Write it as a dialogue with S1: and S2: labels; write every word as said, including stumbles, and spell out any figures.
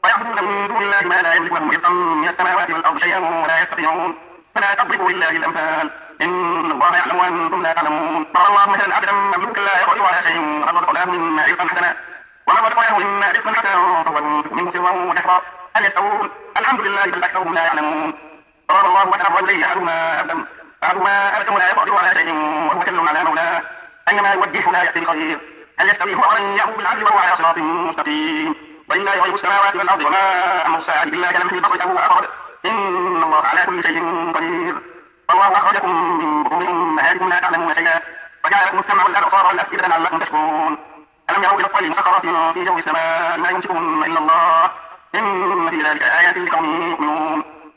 S1: ويعبدون من دون الله ما لا يملك لهم رزقا من السماوات والأرض شيئا ولا يستطيعون فلا تضربوا لله الأمثال إن الله يعلم وأنتم لا تعلمون. ضرب الله مثلا عبدا مملوكا لا يقدر على شيء ورزقناه مما رزقا حسنا ومن رزقناه مما رزقا حسنا فهو ينفق منه سرا ونحرا هل يستوون؟ الحمد لله بل أكثرهم لا يعلمون. ضرب الله مثلا رجلين أحدهما أبدا أحدهما أبدا لا يقدر على شيء وهو كل على مولاه أينما يوجهه لا يأتي بخير هل يستوي هو ومن يأمر بالعدل وهو على صراط مستقيم. ولله غيب السماوات والأرض وما أمر الساعة إلا كلمح البصر أو أقرب إن الله على كل شيء قدير. والله أخرجكم من بطون أمهاتكم لا تعلمون شيئا وجعل لكم السمع والأبصار والأفئدة لعلكم تشكرون. ألم يروا إلى الطير مسخرات في جو السماء ما يمسكهن إلا الله إن في ذلك آيات لقوم يؤمنون.